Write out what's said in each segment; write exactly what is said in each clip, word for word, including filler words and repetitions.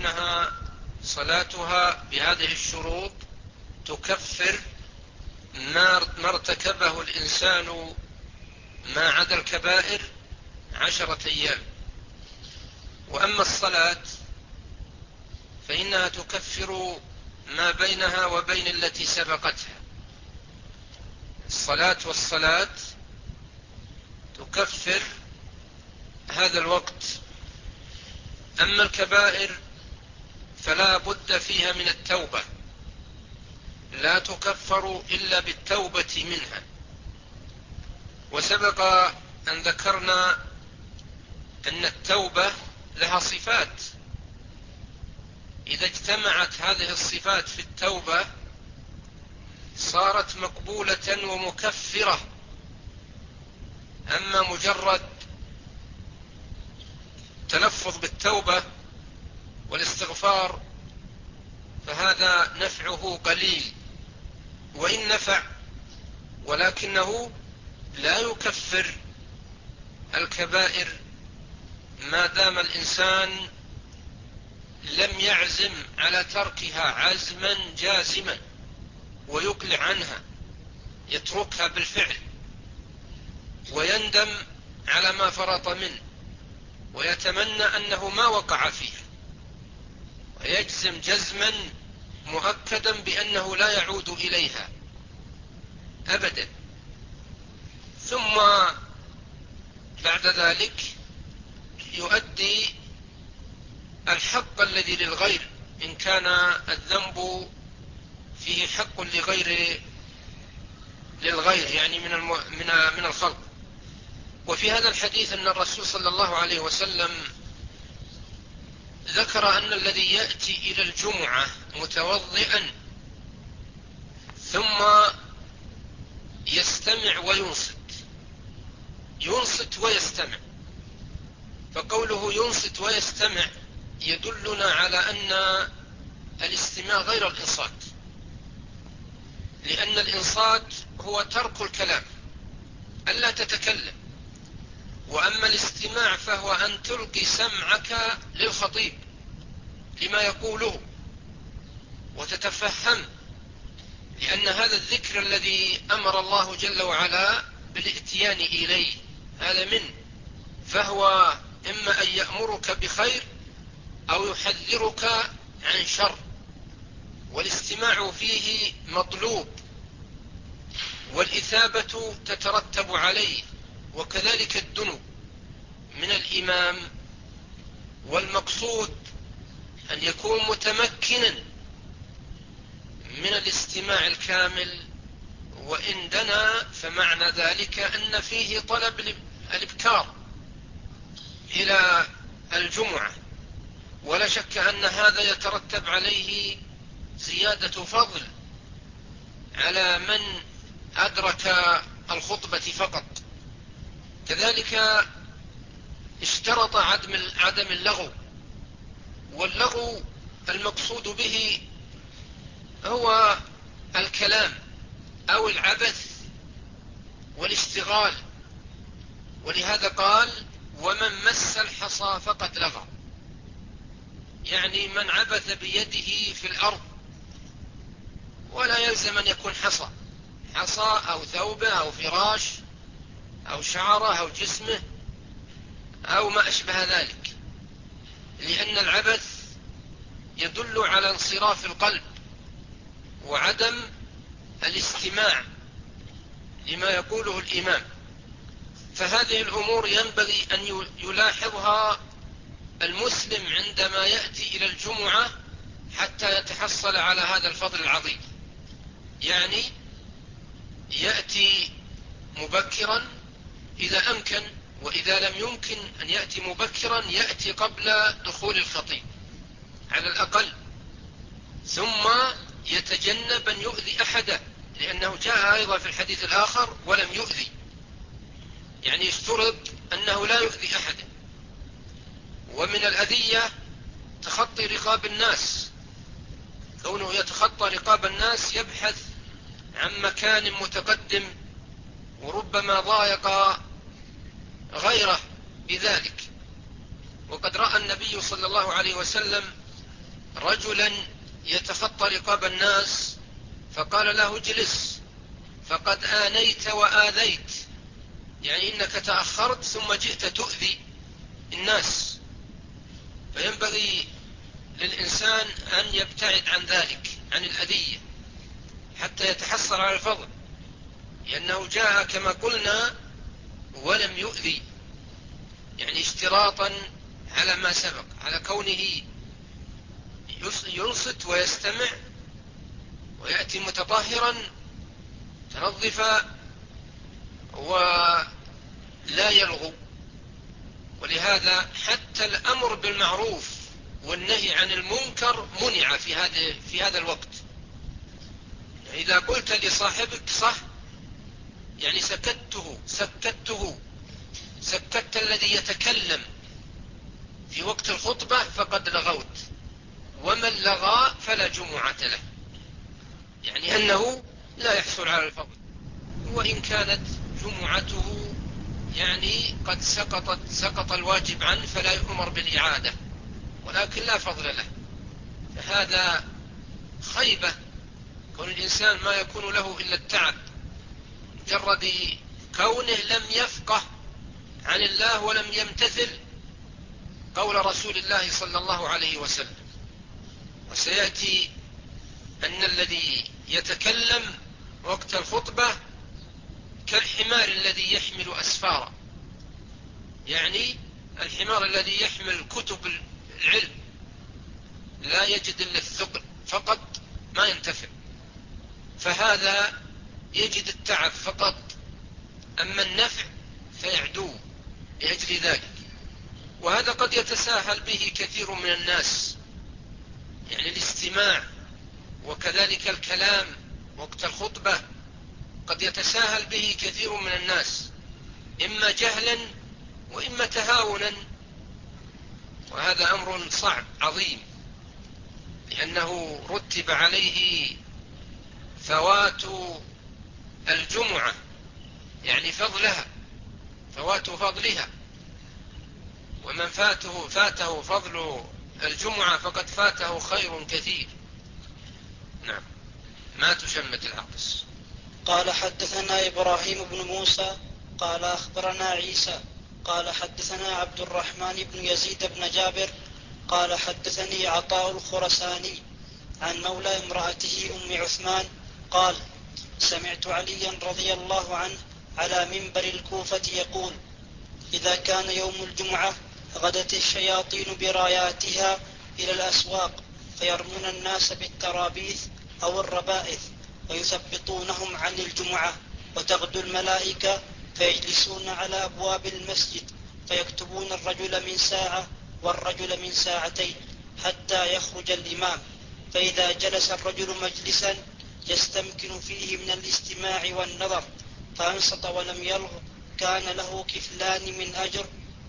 أنها صلاتها بهذه الشروط تكفر ما ارتكبه الإنسان ما عدا الكبائر عشرة أيام. وأما الصلاة فإنها تكفر ما بينها وبين التي سبقتها. الصلاة والصلاة تكفر هذا الوقت. أما الكبائر فلا بد فيها من التوبة، لا تكفر إلا بالتوبة منها. وسبق أن ذكرنا أن التوبة لها صفات، إذا اجتمعت هذه الصفات في التوبة صارت مقبولة ومكفرة. أما مجرد تلفظ بالتوبة والاستغفار فهذا نفعه قليل، وإن نفع ولكنه لا يكفر الكبائر ما دام الإنسان لم يعزم على تركها عزما جازما ويقلع عنها، يتركها بالفعل ويندم على ما فرط منه ويتمنى أنه ما وقع فيها، ويجزم جزما مؤكدا بأنه لا يعود إليها أبدا. ثم بعد ذلك يؤدي الحق الذي للغير إن كان الذنب فيه حق لغير للغير يعني من من من الخلق. وفي هذا الحديث أن الرسول صلى الله عليه وسلم ذكر أن الذي يأتي إلى الجمعة متوضئا ثم يستمع وينصت ينصت ويستمع، فقوله ينصت ويستمع يدلنا على أن الاستماع غير الإنصات، لأن الإنصات هو ترك الكلام ألا تتكلم، وأما الاستماع فهو أن تلقي سمعك للخطيب لما يقوله وتتفهم، لأن هذا الذكر الذي أمر الله جل وعلا بالاتيان إليه هذا منه، فهو إما أن يأمرك بخير أو يحذرك عن شر، والاستماع فيه مطلوب والإثابة تترتب عليه، وكذلك الدنو من الإمام. والمقصود أن يكون متمكنا من الاستماع الكامل، وإن دنا فمعنى ذلك أن فيه طلب الإبكار إلى الجمعة، ولا شك أن هذا يترتب عليه زيادة فضل على من أدرك الخطبة فقط. كذلك اشترط عدم عدم اللغو، واللغو المقصود به هو الكلام أو العبث والاشتغال، ولهذا قال ومن مس الحصى فقد لغى، يعني من عبث بيده في الأرض، ولا يلزم أن يكون حصى حصى أو ثوبه أو فراش أو شعره أو جسمه أو ما أشبه ذلك، لأن العبث يدل على انصراف القلب وعدم الاستماع لما يقوله الإمام. فهذه الأمور ينبغي أن يلاحظها المسلم عندما يأتي إلى الجمعة حتى يتحصل على هذا الفضل العظيم. يعني يأتي مبكرا إذا أمكن، وإذا لم يمكن أن يأتي مبكرا يأتي قبل دخول الخطيب على الأقل، ثم يتجنب أن يؤذي أحدا، لأنه جاء أيضا في الحديث الآخر ولم يؤذي، يعني يشترط أنه لا يؤذي أحدا. ومن الأذية تخطي رقاب الناس، كونه يتخطى رقاب الناس يبحث عن مكان متقدم وربما ضايق غيره بذلك. وقد رأى النبي صلى الله عليه وسلم رجلا يتخطى رقاب الناس فقال له اجلس فقد آنيت وآذيت، يعني إنك تأخرت ثم جئت تؤذي الناس. فينبغي للإنسان أن يبتعد عن ذلك، عن الأذية، حتى يتحصل على الفضل، لأنه جاء كما قلنا ولم يؤذي، يعني اشتراطا على ما سبق، على كونه ينصت ويستمع ويأتي متطهرا تنظفا ولا يلغو. ولهذا حتى الأمر بالمعروف والنهي عن المنكر منع في هذا في هذا الوقت. إذا قلت لصاحبك صح، يعني سكته سكته سكت الذي يتكلم في وقت الخطبة فقد لغوت، ومن لغى فلا جمعة له، يعني أنه لا يحصل على الفضل، وإن كانت جمعته يعني قد سقطت سقط الواجب عنه فلا يؤمر بالإعادة، ولكن لا فضل له. فهذا خيبة، كون الإنسان ما يكون له إلا التعب مجرد كونه لم يفقه عن الله ولم يمتثل قول رسول الله صلى الله عليه وسلم. وسيأتي أن الذي يتكلم وقت الخطبة كالحمار الذي يحمل أسفارا، يعني الحمار الذي يحمل كتب العلم لا يجد إلا الثقل فقط ما ينتفع، فهذا يجد التعب فقط، أما النفع فيعدو لأجل ذلك. وهذا قد يتساهل به كثير من الناس، يعني الاستماع وكذلك الكلام وقت الخطبة قد يتساهل به كثير من الناس، إما جهلا وإما تهاونا، وهذا أمر صعب عظيم، لأنه رتب عليه فوات الجمعة، يعني فضلها، فوات فضلها، ومن فاته فاته فضل الجمعة فقد فاته خير كثير. نعم. ما تشمت العطس. قال حدثنا إبراهيم بن موسى قال أخبرنا عيسى قال حدثنا عبد الرحمن بن يزيد بن جابر قال حدثني عطاء الخرساني عن مولى امرأته أم عثمان قال سمعت عليا رضي الله عنه على منبر الكوفة يقول إذا كان يوم الجمعة غدت الشياطين براياتها إلى الأسواق فيرمون الناس بالترابيث أو الربائث ويثبطونهم عن الجمعة، وتغدو الملائكة فيجلسون على أبواب المسجد فيكتبون الرجل من ساعة والرجل من ساعتين حتى يخرج الإمام، فإذا جلس الرجل مجلسا يستمكن فيه من الاستماع والنظر فأنصت ولم يلغ كان له كفلان من أجر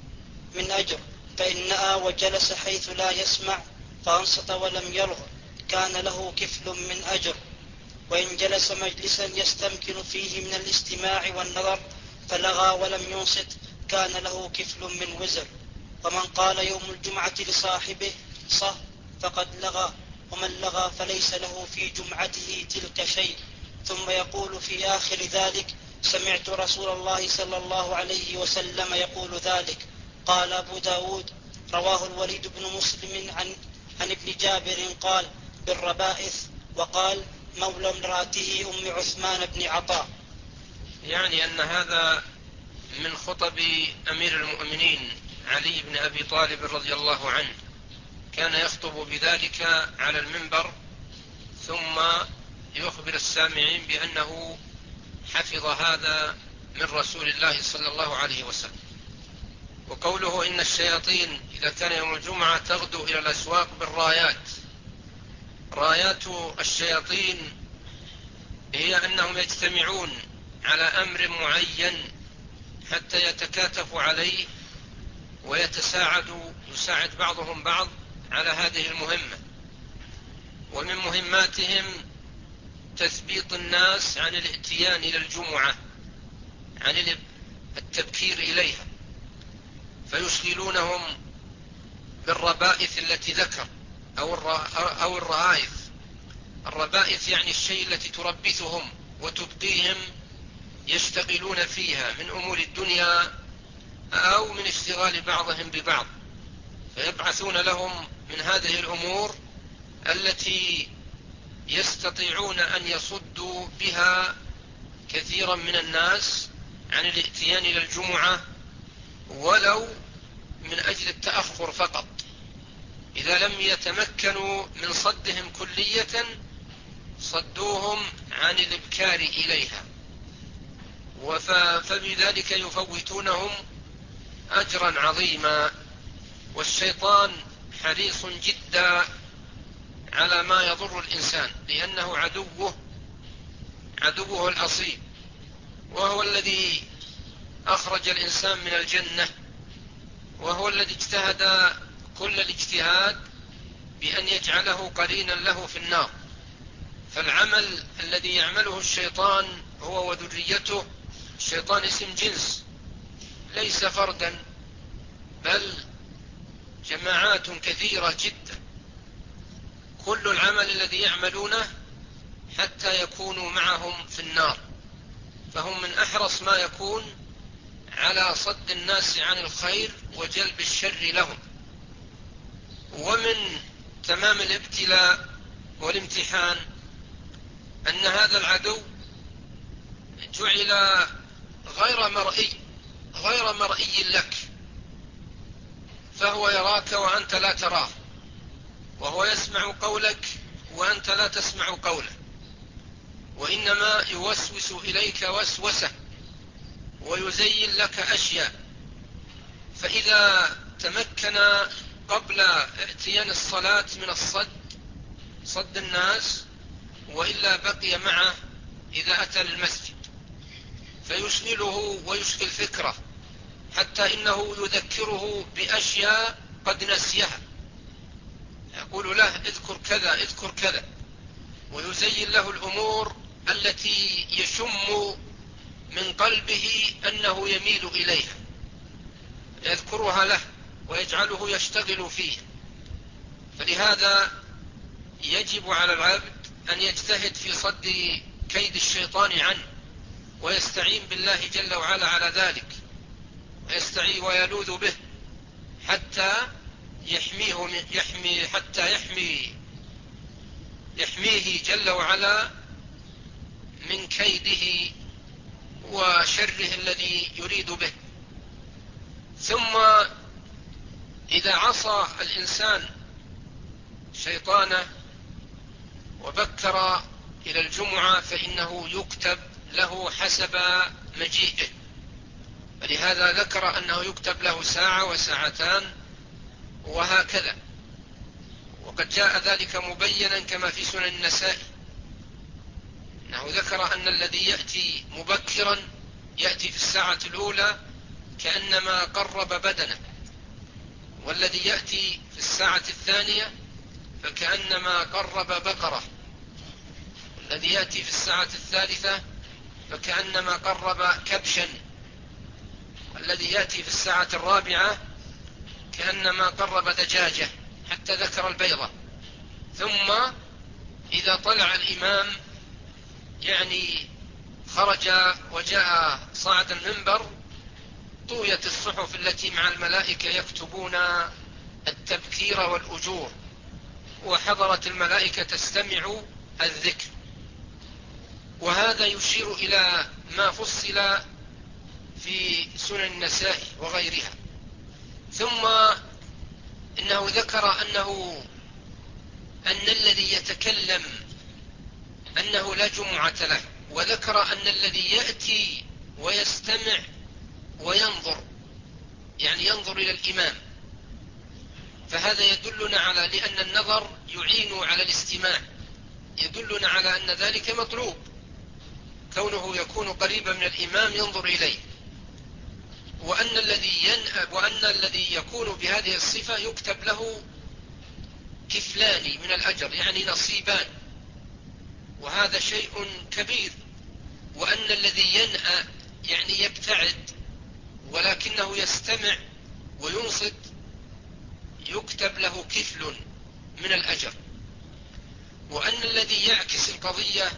من أجر فإن نأى وجلس حيث لا يسمع فأنصت ولم يلغ كان له كفل من أجر، وإن جلس مجلسا يستمكن فيه من الاستماع والنظر فلغى ولم ينصت كان له كفل من وزر. ومن قال يوم الجمعة لصاحبه صح فقد لغى، ومن لغى فليس له في جمعته تلك شيء، ثم يقول في آخر ذلك سمعت رسول الله صلى الله عليه وسلم يقول ذلك. قال أبو داود رواه الوليد بن مسلم عن, عن ابن جابر قال بالربائث، وقال مولى امرأته أم عثمان بن عطاء. يعني أن هذا من خطب أمير المؤمنين علي بن أبي طالب رضي الله عنه، كان يخطب بذلك على المنبر ثم يخبر السامعين بأنه حفظ هذا من رسول الله صلى الله عليه وسلم. وقوله إن الشياطين إذا كان يوم الجمعة تغدو إلى الأسواق بالرايات، رايات الشياطين هي أنهم يجتمعون على أمر معين حتى يتكاتفوا عليه ويتساعدوا يساعد بعضهم بعض على هذه المهمة. ومن مهماتهم تثبيط الناس عن الاتيان إلى الجمعة، عن التبكير إليها، فيشغلونهم بالربائث التي ذكر أو الرهائف. الربائث يعني الشيء التي تربثهم وتبقيهم يشتغلون فيها من أمور الدنيا أو من اشتغال بعضهم ببعض، فيبعثون لهم من هذه الأمور التي يستطيعون أن يصدوا بها كثيرا من الناس عن الاتيان إلى الجمعة ولو من أجل التأخر فقط. إذا لم يتمكنوا من صدهم كلية صدوهم عن الإبكار إليها، فبذلك يفوتونهم أجرا عظيما. والشيطان حريص جدا على ما يضر الإنسان، لأنه عدوه عدوه الأصيل، وهو الذي أخرج الإنسان من الجنة، وهو الذي اجتهد كل الاجتهاد بأن يجعله قرينا له في النار. فالعمل الذي يعمله الشيطان هو وذريته، الشيطان اسم جنس ليس فردا بل جماعات كثيرة جدا، كل العمل الذي يعملونه حتى يكونوا معهم في النار، فهم من أحرص ما يكون على صد الناس عن الخير وجلب الشر لهم. ومن تمام الابتلاء والامتحان أن هذا العدو جعل غير مرئي غير مرئي لك، فهو يراك وأنت لا تراه، وهو يسمع قولك وأنت لا تسمع قوله، وإنما يوسوس إليك وسوسة ويزين لك أشياء. فإذا تمكن قبل اتيان الصلاة من الصد صد الناس، وإلا بقي معه إذا أتى المسجد فيشغله ويشغل فكره، حتى إنه يذكره بأشياء قد نسيها، يقول له اذكر كذا اذكر كذا، ويزين له الأمور التي يشم من قلبه أنه يميل إليها، يذكرها له ويجعله يشتغل فيه. فلهذا يجب على العبد أن يجتهد في صد كيد الشيطان عنه، ويستعين بالله جل وعلا على ذلك، ويستعين ويلوذ به حتى يحميه من يحمي حتى يحمي يحميه جل وعلا من كيده وشره الذي يريد به. ثم إذا عصى الإنسان شيطانه وبكر إلى الجمعة فإنه يكتب له حسب مجيئه، فلهذا ذكر أنه يكتب له ساعة وساعتان وهكذا، وقد جاء ذلك مبينا كما في سنن النسائي، أنه ذكر أن الذي يأتي مبكرا يأتي في الساعة الأولى كأنما قرب بدنه، والذي يأتي في الساعة الثانية فكأنما قرب بقرة، والذي يأتي في الساعة الثالثة فكأنما قرب كبشا، والذي يأتي في الساعة الرابعة كأنما قرب دجاجة، حتى ذكر البيضة. ثم إذا طلع الإمام يعني خرج وجاء صعد المنبر طويت الصحف التي مع الملائكة يكتبون التبكير والأجور، وحضرت الملائكة تستمع الذكر. وهذا يشير إلى ما فصل في سنن النسائي وغيرها. ثم إنه ذكر أنه أن الذي يتكلم أنه لا جمعة له، وذكر أن الذي يأتي ويستمع وينظر يعني ينظر إلى الإمام، فهذا يدلنا على لأن النظر يعين على الاستماع، يدلنا على أن ذلك مطلوب، كونه يكون قريبا من الإمام ينظر إليه، وأن الذي ينأب وأن الذي يكون بهذه الصفة يكتب له كفلان من الأجر يعني نصيبان، وهذا شيء كبير. وأن الذي ينأى يعني يبتعد ولكنه يستمع وينصت يكتب له كفل من الأجر. وأن الذي يعكس القضية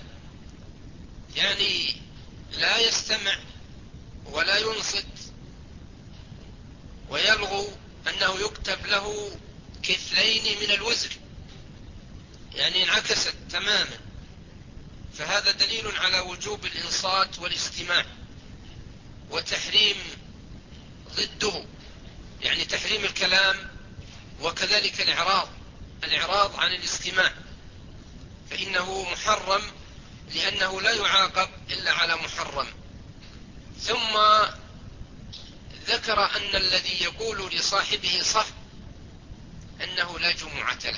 يعني لا يستمع ولا ينصت ويلغو أنه يكتب له كفلين من الوزر، يعني انعكست تماما. فهذا دليل على وجوب الإنصات والاستماع، وتحريم ضده، يعني تحريم الكلام، وكذلك الإعراض الإعراض عن الاستماع، فإنه محرم لأنه لا يعاقب إلا على محرم. ثم ذكر أن الذي يقول لصاحبه صح أنه لا جمعة له،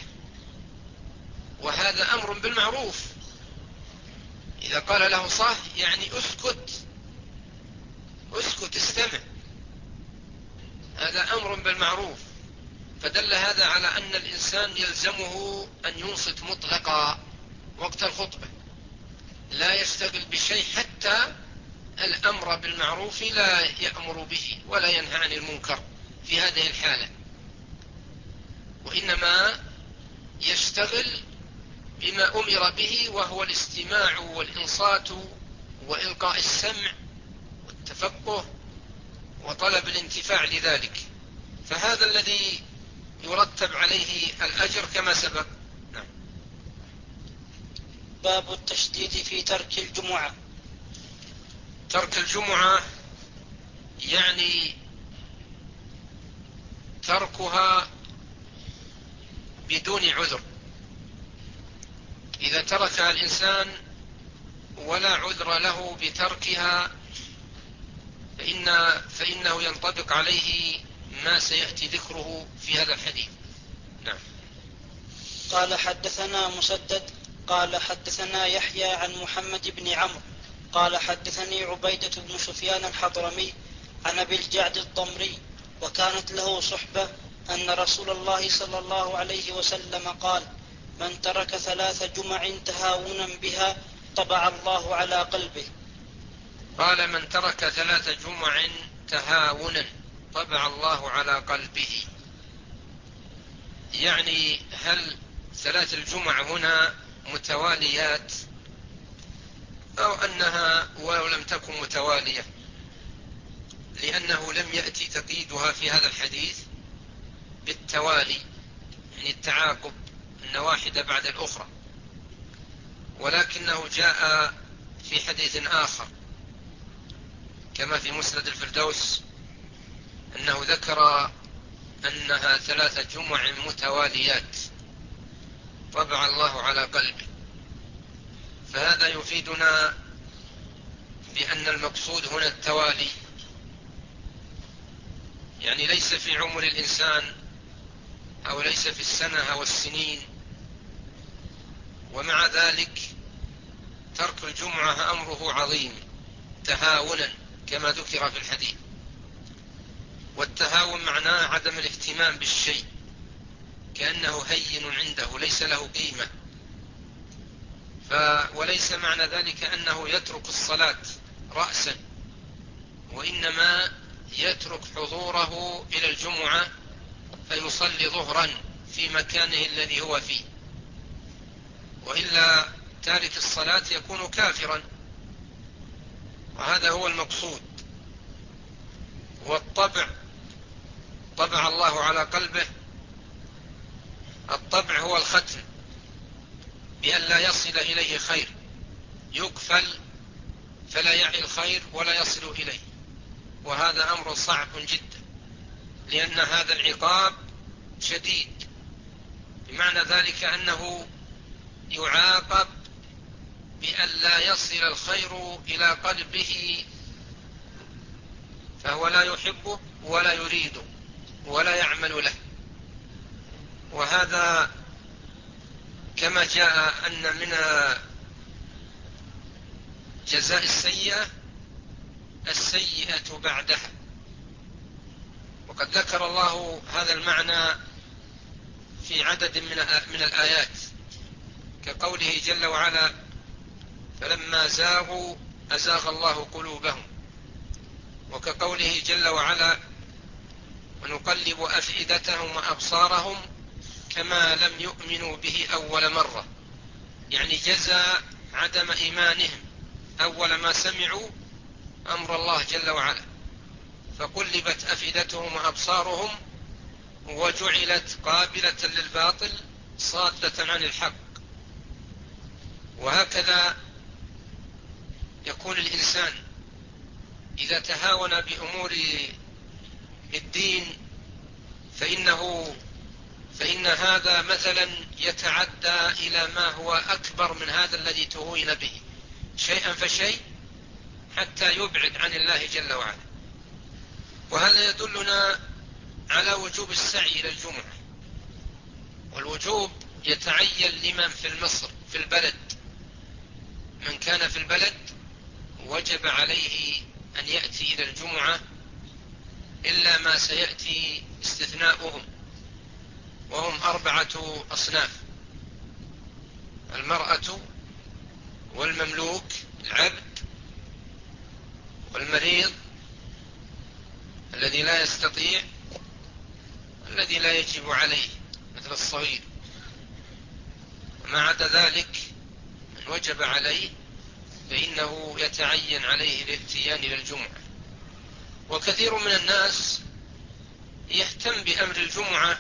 وهذا أمر بالمعروف. إذا قال له صح يعني اسكت اسكت استمع، هذا أمر بالمعروف. فدل هذا على أن الإنسان يلزمه أن ينصت مطلقا وقت الخطبة، لا يشتغل بشيء، حتى الأمر بالمعروف لا يأمر به ولا ينهى عن المنكر في هذه الحالة، وإنما يشتغل بما أمر به، وهو الاستماع والإنصات وإلقاء السمع والتفقه وطلب الانتفاع لذلك. فهذا الذي يرتب عليه الأجر كما سبق. نعم. باب التشديد في ترك الجمعة. ترك الجمعة يعني تركها بدون عذر. إذا تركها الإنسان ولا عذر له بتركها فإن فإنه ينطبق عليه ما سيأتي ذكره في هذا الحديث. نعم. قال حدثنا مسدد قال حدثنا يحيى عن محمد بن عمرو قال حدثني عبيدة بن سفيان الحضرمي عن أبي الجعد الضمري وكانت له صحبة أن رسول الله صلى الله عليه وسلم قال: من ترك ثلاث جمع تهاونا بها طبع الله على قلبه. قال: من ترك ثلاث جمع تهاونا طبع الله على قلبه. يعني هل ثلاث الجمع هنا متواليات أو أنها ولو لم تكن متوالية، لأنه لم يأتي تقييدها في هذا الحديث بالتوالي، يعني التعاقب أن واحدة بعد الأخرى، ولكنه جاء في حديث آخر كما في مسند الفردوس أنه ذكر أنها ثلاث جمع متواليات طبع الله على قلبه. فهذا يفيدنا بأن المقصود هنا التوالي، يعني ليس في عمر الإنسان أو ليس في السنة أو السنين. ومع ذلك ترك الجمعة أمره عظيم تهاونا كما ذكر في الحديث. والتهاون معناه عدم الاهتمام بالشيء، كأنه هين عنده ليس له قيمة. ف وليس معنى ذلك أنه يترك الصلاة رأسا، وإنما يترك حضوره إلى الجمعة فيصلي ظهرا في مكانه الذي هو فيه، وإلا تارك الصلاة يكون كافرا، وهذا هو المقصود. والطبع طبع الله على قلبه، الطبع هو الختم بأن لا يصل إليه خير، يقفل فلا يعي الخير ولا يصل إليه، وهذا أمر صعب جدا، لأن هذا العقاب شديد، بمعنى ذلك أنه يعاقب بأن لا يصل الخير إلى قلبه، فهو لا يحبه ولا يريده ولا يعمل له. وهذا كما جاء أن من جزاء السيئة السيئة بعدها، وقد ذكر الله هذا المعنى في عدد من الآيات، كقوله جل وعلا: فلما زاغوا أزاغ الله قلوبهم، وكقوله جل وعلا: ونقلب أفئدتهم وأبصارهم كما لم يؤمنوا به أول مرة، يعني جزاء عدم إيمانهم أول ما سمعوا أمر الله جل وعلا، فقلبت أفئدتهم وأبصارهم وجعلت قابلة للباطل صادة عن الحق. وهكذا يكون الإنسان إذا تهاون بأمور الدين فإنه فإن هذا مثلا يتعدى إلى ما هو أكبر من هذا الذي تهون به شيئا فشيء حتى يبعد عن الله جل وعلا. وهذا يدلنا على وجوب السعي إلى الجمعة، والوجوب يتعين لمن في المصر في البلد، من كان في البلد وجب عليه أن يأتي إلى الجمعة إلا ما سيأتي استثناؤهم، وهم أربعة أصناف: المرأة والمملوك العبد والمريض الذي لا يستطيع، الذي لا يجب عليه مثل الصغير. وما عدا ذلك من وجب عليه فإنه يتعين عليه الاتيان إلى الجمعة. وكثير من الناس يهتم بأمر الجمعة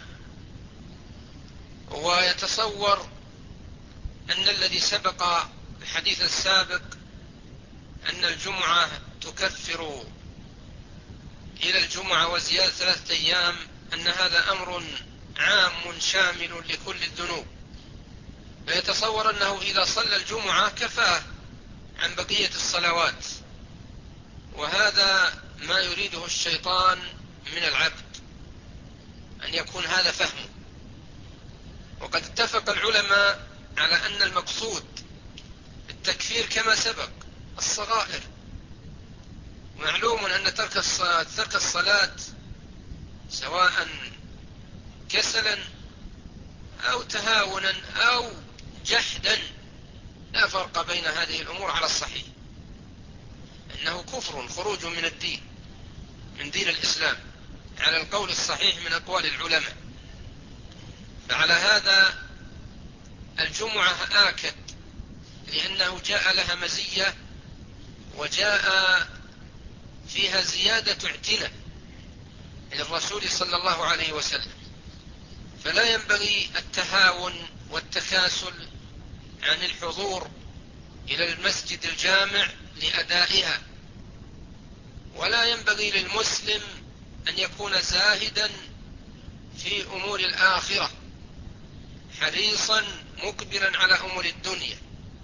ويتصور أن الذي سبق الحديث السابق أن الجمعة تكفر إلى الجمعة وزيادة ثلاثة أيام، أن هذا أمر عام شامل لكل الذنوب، فيتصور أنه إذا صلى الجمعة كفاه عن بقية الصلوات، وهذا ما يريده الشيطان من العبد أن يكون هذا فهمه. وقد اتفق العلماء على أن المقصود التكفير كما سبق الصغائر. معلوم أن ترك ترك الصلاة سواء كسلا أو تهاونا أو جحدا لا فرق بين هذه الأمور على الصحيح، إنه كفر خروج من الدين من دين الإسلام على القول الصحيح من أقوال العلماء. فعلى هذا الجمعة آكد لأنه جاء لها مزية وجاء فيها زيادة اعتناء للرسول صلى الله عليه وسلم، فلا ينبغي التهاون والتكاسل عن الحضور إلى المسجد الجامع لأدائها، ولا ينبغي للمسلم أن يكون زاهدا في أمور الآخرة حريصا مقبلا على أمور الدنيا،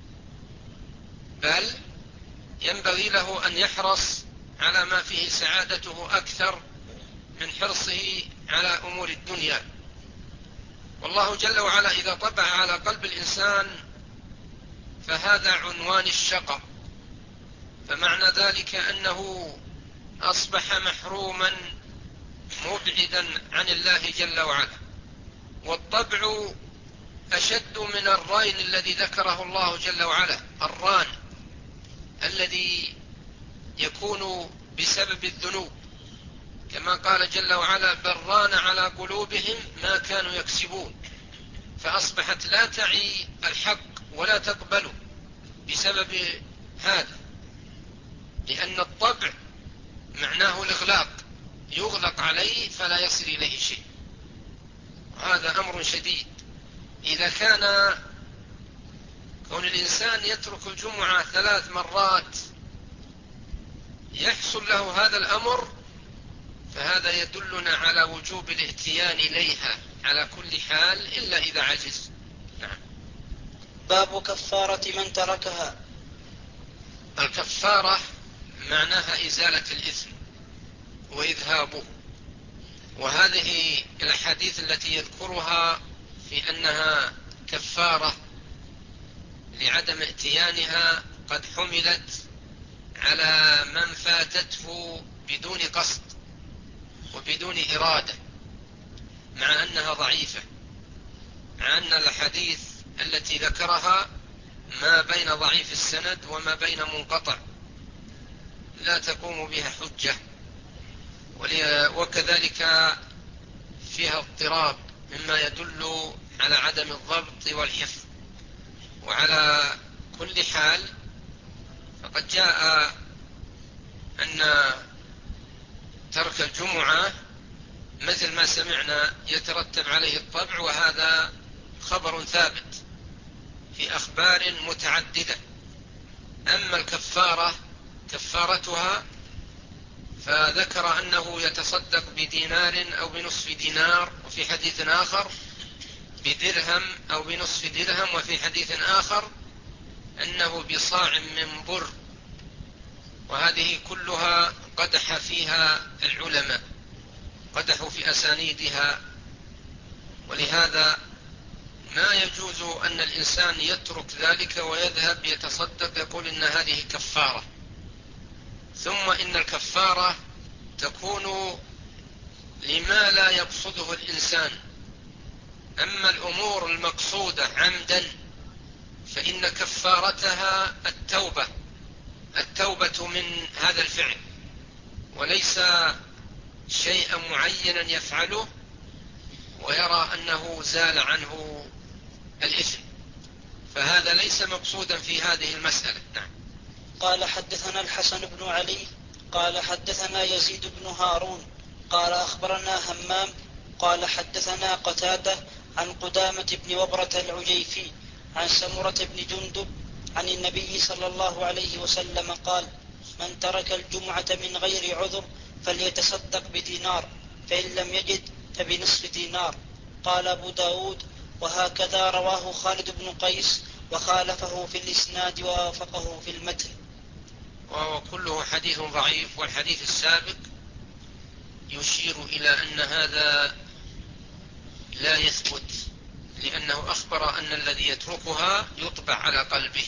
بل ينبغي له أن يحرص على ما فيه سعادته أكثر من حرصه على أمور الدنيا. والله جل وعلا إذا طبع على قلب الإنسان فهذا عنوان الشقاء، فمعنى ذلك أنه أصبح محروما مبعدا عن الله جل وعلا. والطبع أشد من الرين الذي ذكره الله جل وعلا، الران الذي يكون بسبب الذنوب، كما قال جل وعلا: بل ران على قلوبهم ما كانوا يكسبون، فأصبحت لا تعي الحق ولا تقبله بسبب هذا، لأن الطبع معناه الإغلاق، يغلق عليه فلا يصل إليه شيء. هذا أمر شديد. إذا كان كون الإنسان يترك الجمعة ثلاث مرات يحصل له هذا الأمر، فهذا يدلنا على وجوب الاتيان إليها على كل حال إلا إذا عجز. نعم. باب كفارة من تركها. الكفارة معناها إزالة الإثم وإذهابه، وهذه الأحاديث التي يذكرها في أنها كفارة لعدم اتيانها قد حملت على من فاتته بدون قصد وبدون إرادة، مع أنها ضعيفة، مع أن الحديث التي ذكرها ما بين ضعيف السند وما بين منقطع لا تقوم بها حجة، وكذلك فيها اضطراب مما يدل على عدم الضبط والحفظ. وعلى كل حال فقد جاء أن ترك الجمعة مثل ما سمعنا يترتب عليه الطبع، وهذا خبر ثابت في أخبار متعددة. أما الكفارة كفارتها فذكر أنه يتصدق بدينار أو بنصف دينار، وفي حديث آخر بدرهم أو بنصف درهم، وفي حديث آخر أنه بصاع من بر. وهذه كلها قدح فيها العلماء، قدحوا في أسانيدها. ولهذا ما يجوز أن الإنسان يترك ذلك ويذهب يتصدق يقول إن هذه كفارة. ثم إن الكفارة تكون لما لا يقصده الإنسان. أما الأمور المقصودة عمدا فإن كفارتها التوبة التوبة من هذا الفعل، وليس شيئا معينا يفعله ويرى أنه زال عنه الإثم، فهذا ليس مقصودا في هذه المسألة. نعم. قال حدثنا الحسن بن علي قال حدثنا يزيد بن هارون قال أخبرنا همام قال حدثنا قتادة عن قدامة بن وبرة العجيفي عن سمرة بن جندب عن النبي صلى الله عليه وسلم قال: من ترك الجمعة من غير عذر فليتصدق بدينار، فإن لم يجد فبنصف دينار. قال أبو داود: وهكذا رواه خالد بن قيس وخالفه في الإسناد ووافقه في المتن. وهو كله حديث ضعيف، والحديث السابق يشير إلى أن هذا لا يثبت، لأنه أخبر أن الذي يتركها يطبع على قلبه.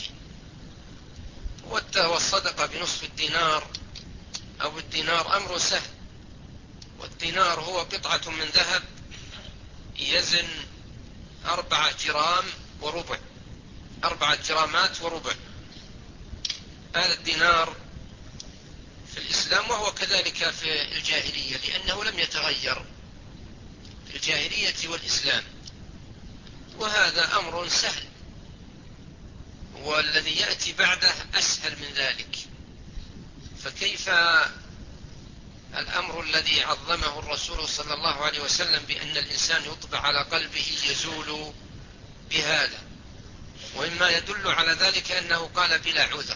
والصدقة بنصف الدينار أو الدينار أمر سهل، والدينار هو قطعة من ذهب يزن أربعة جرام وربع، أربعة جرامات وربع. هذا الدينار في الإسلام، وهو كذلك في الجاهلية، لأنه لم يتغير في الجاهلية والإسلام، وهذا أمر سهل، والذي يأتي بعده أسهل من ذلك. فكيف الأمر الذي عظمه الرسول صلى الله عليه وسلم بأن الإنسان يطبع على قلبه يزول بهذا؟ وإما يدل على ذلك أنه قال بلا عذر،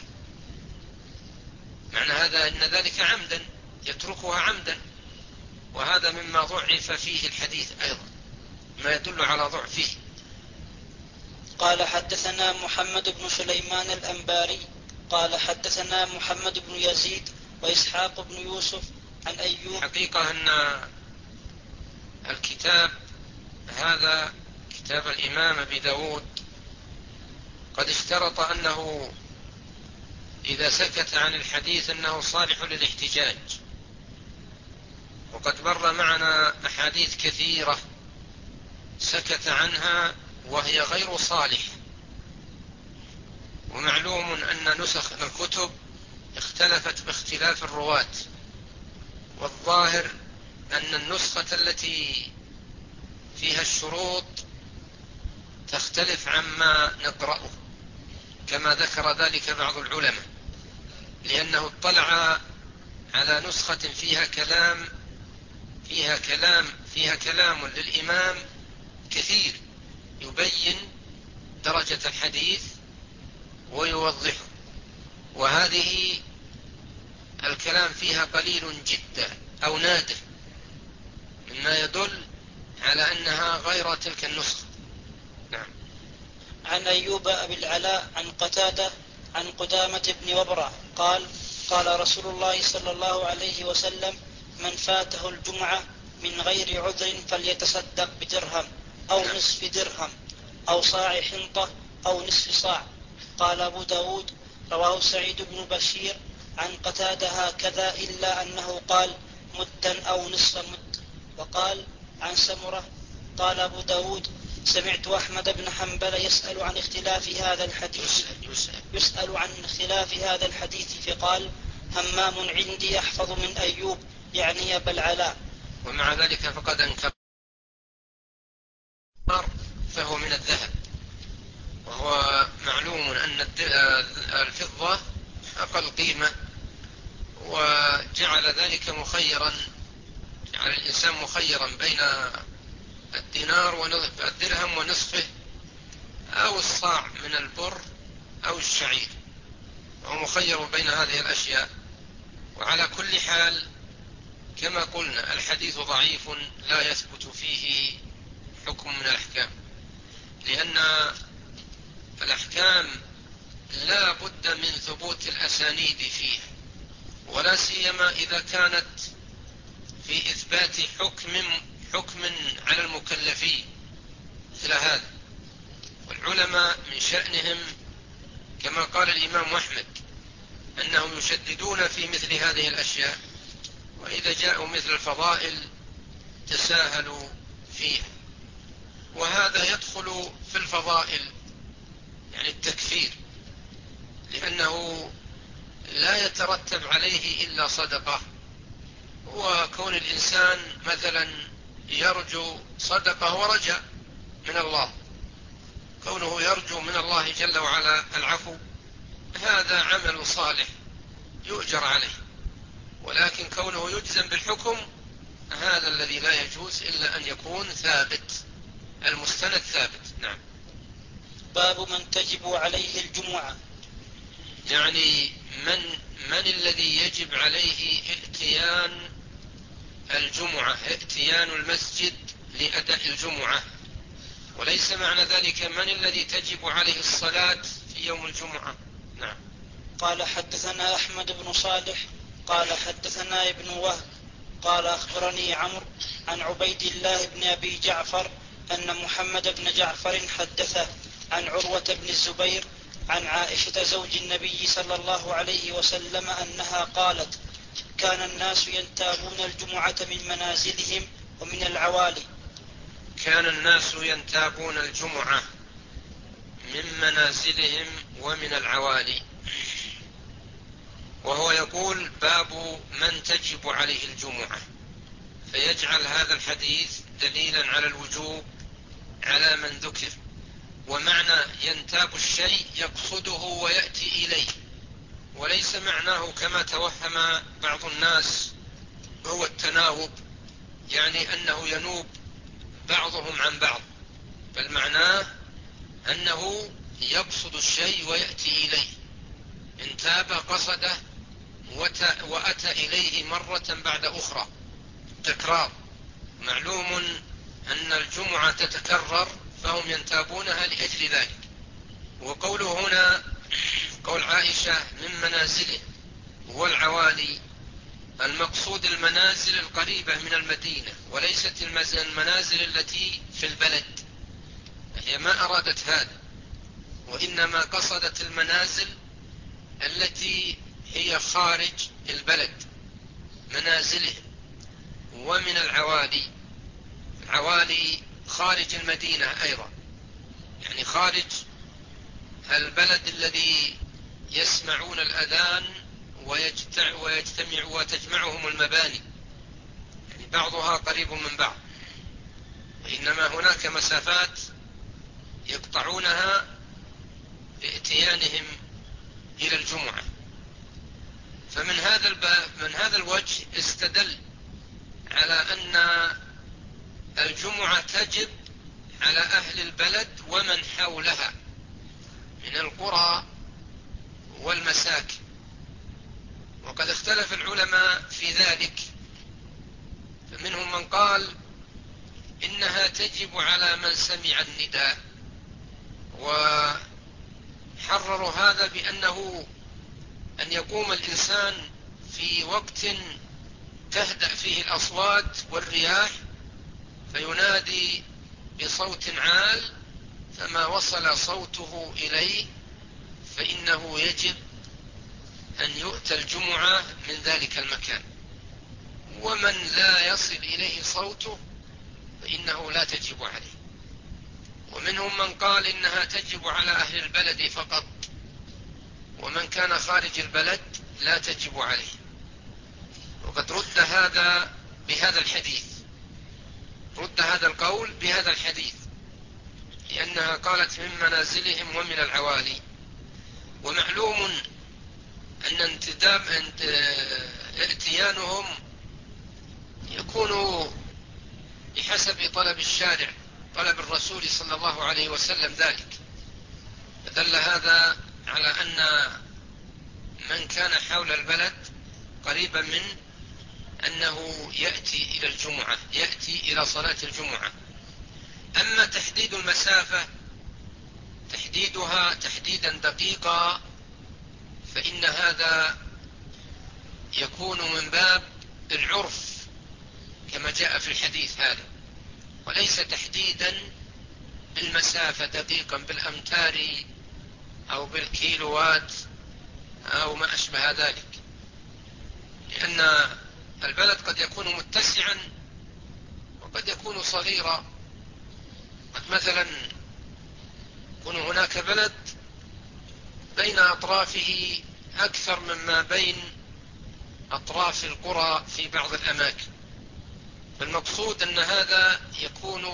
معنى هذا أن ذلك عمدا يتركها عمدا، وهذا مما ضعف فيه الحديث أيضا، ما يدل على ضعفه. قال حدثنا محمد بن سليمان الأنباري قال حدثنا محمد بن يزيد وإسحاق بن يوسف عن أيوب. حقيقة أن الكتاب هذا كتاب الإمام أبي داود قد اشترط أنه إذا سكت عن الحديث أنه صالح للاحتجاج، وقد مر معنا أحاديث كثيرة سكت عنها وهي غير صالحة. ومعلوم أن نسخ الكتب اختلفت باختلاف الرواة، والظاهر أن النسخة التي فيها الشروط تختلف عما نقرأه، كما ذكر ذلك بعض العلماء، لأنه اطلع على نسخة فيها كلام فيها كلام فيها كلام للإمام كثير يبين درجة الحديث ويوضحه، وهذه الكلام فيها قليل جدا أو نادر، مما يدل على أنها غير تلك النسخة. نعم. عن أيوب أبي العلاء عن قتادة عن قدامة بن وبرة قال: قال رسول الله صلى الله عليه وسلم: من فاته الجمعة من غير عذر فليتصدق بدرهم أو نصف درهم أو صاع حنطة أو نصف صاع. قال أبو داود: رواه سعيد بن بشير عن قتادة هكذا، إلا أنه قال مدا أو نصف مد. وقال عن سمرة قال أبو داود: سمعت أحمد بن حنبل يسأل عن اختلاف هذا الحديث يسأل, يسأل عن اختلاف هذا الحديث فقال: همام عندي أحفظ من أيوب، يعني أبا العلاء. ومع ذلك فقد أنكر، فهو من الذهب، وهو معلوم أن الفضة أقل قيمة، وجعل ذلك مخيرا، جعل الإنسان مخيرا بين الدينار والدرهم ونصفه أو الصاع من البر أو الشعير، وهو مخير بين هذه الأشياء. وعلى كل حال كما قلنا الحديث ضعيف لا يثبت فيه حكم من الأحكام، لأن الأحكام لا بد من ثبوت الأسانيد فيه، ولا سيما إذا كانت في إثبات حكم حكم على المكلفين مثل هذا. والعلماء من شأنهم كما قال الإمام أحمد أنهم يشددون في مثل هذه الأشياء، وإذا جاءوا مثل الفضائل تساهلوا فيها. وهذا يدخل في الفضائل يعني التكفير، لأنه لا يترتب عليه إلا صدقة. وكون الإنسان مثلا يرجو صدقة ورجاء من الله، كونه يرجو من الله جل وعلا العفو، هذا عمل صالح يؤجر عليه، ولكن كونه يجزم بالحكم هذا الذي لا يجوز إلا أن يكون ثابت، المستند ثابت. نعم. باب من تجب عليه الجمعة. يعني من من الذي يجب عليه ائتيان الجمعة، ائتيان المسجد لأداء الجمعة، وليس معنى ذلك من الذي تجب عليه الصلاة في يوم الجمعة. نعم. قال حدثنا أحمد بن صالح قال حدثنا ابن وهب قال أخبرني عمرو عن عبيد الله بن أبي جعفر أن محمد بن جعفر حدثه عن عروة بن الزبير عن عائشة زوج النبي صلى الله عليه وسلم أنها قالت: كان الناس ينتابون الجمعة من منازلهم ومن العوالي. كان الناس ينتابون الجمعة من منازلهم ومن العوالي. وهو يقول: باب من تجب عليه الجمعة، فيجعل هذا الحديث دليلا على الوجوب على من ذكر. ومعنى ينتاب الشيء يقصده ويأتي إليه، وليس معناه كما توهم بعض الناس هو التناوب، يعني أنه ينوب بعضهم عن بعض، بل معناه أنه يقصد الشيء ويأتي إليه. انتاب قصده وأتى إليه مرة بعد أخرى، تكرار. معلوم أن الجمعة تتكرر فهم ينتابونها لأجل ذلك. وقوله هنا قول عائشة من منازله والعوالي، المقصود المنازل القريبة من المدينة، وليست المنازل التي في البلد، هي ما أرادت هذا، وإنما قصدت المنازل التي هي خارج البلد منازله. ومن العوالي، العوالي خارج المدينة أيضا، يعني خارج البلد الذي يسمعون الأذان ويجتمع وتجمعهم المباني، يعني بعضها قريب من بعض، وإنما هناك مسافات يقطعونها بإتيانهم إلى الجمعة. فمن هذا الباب من هذا الوجه استدل على أن الجمعة تجب على أهل البلد ومن حولها من القرى والمساكن. وقد اختلف العلماء في ذلك، فمنهم من قال إنها تجب على من سمع النداء، وحرروا هذا بأنه أن يقوم الإنسان في وقت تهدأ فيه الأصوات والرياح فينادي بصوت عال، فما وصل صوته إليه فإنه يجب أن يؤتى الجمعة من ذلك المكان. ومن لا يصل إليه صوته فإنه لا تجب عليه. ومنهم من قال إنها تجب على أهل البلد فقط، ومن كان خارج البلد لا تجب عليه. وقد رد هذا بهذا الحديث، رد هذا القول بهذا الحديث، إنها قالت من منازلهم ومن العوالي. ومعلوم أن انتداب ائتيانهم يكون بحسب طلب الشارع، طلب الرسول صلى الله عليه وسلم ذلك، فدل هذا على أن من كان حول البلد قريبا من أنه يأتي إلى الجمعة، يأتي إلى صلاة الجمعة. أما تحديد المسافة تحديدها تحديدا دقيقا فإن هذا يكون من باب العرف كما جاء في الحديث هذا، وليس تحديدا بالمسافة دقيقا بالأمتار أو بالكيلوات أو ما أشبه ذلك، لأن البلد قد يكون متسعا وقد يكون صغيرا. قد مثلا يكون هناك بلد بين أطرافه أكثر مما بين أطراف القرى في بعض الأماكن، فالمقصود أن هذا يكون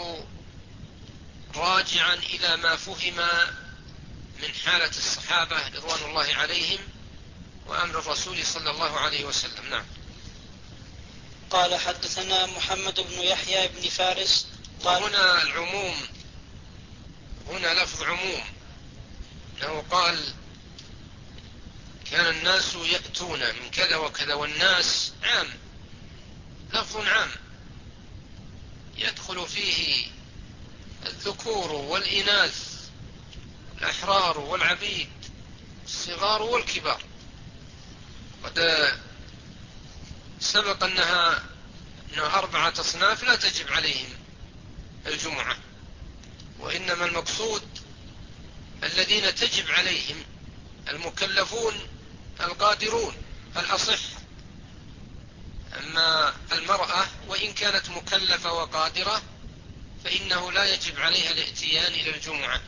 راجعا إلى ما فهم من حالة الصحابة رضوان الله عليهم وأمر الرسول صلى الله عليه وسلم. نعم. قال حدثنا محمد بن يحيى بن فارس قال وهنا العموم، هنا لفظ عموم، أنه قال كان الناس يأتون من كذا وكذا، والناس عام، لفظ عام يدخل فيه الذكور والإناث، الأحرار والعبيد، الصغار والكبار. قد سبق أنها أنها أربعة أصناف لا تجب عليهم الجمعة، وإنما المقصود الذين تجب عليهم المكلفون القادرون الأصح. أما المرأة وإن كانت مكلفة وقادرة فإنه لا يجب عليها الائتيان إلى الجمعة.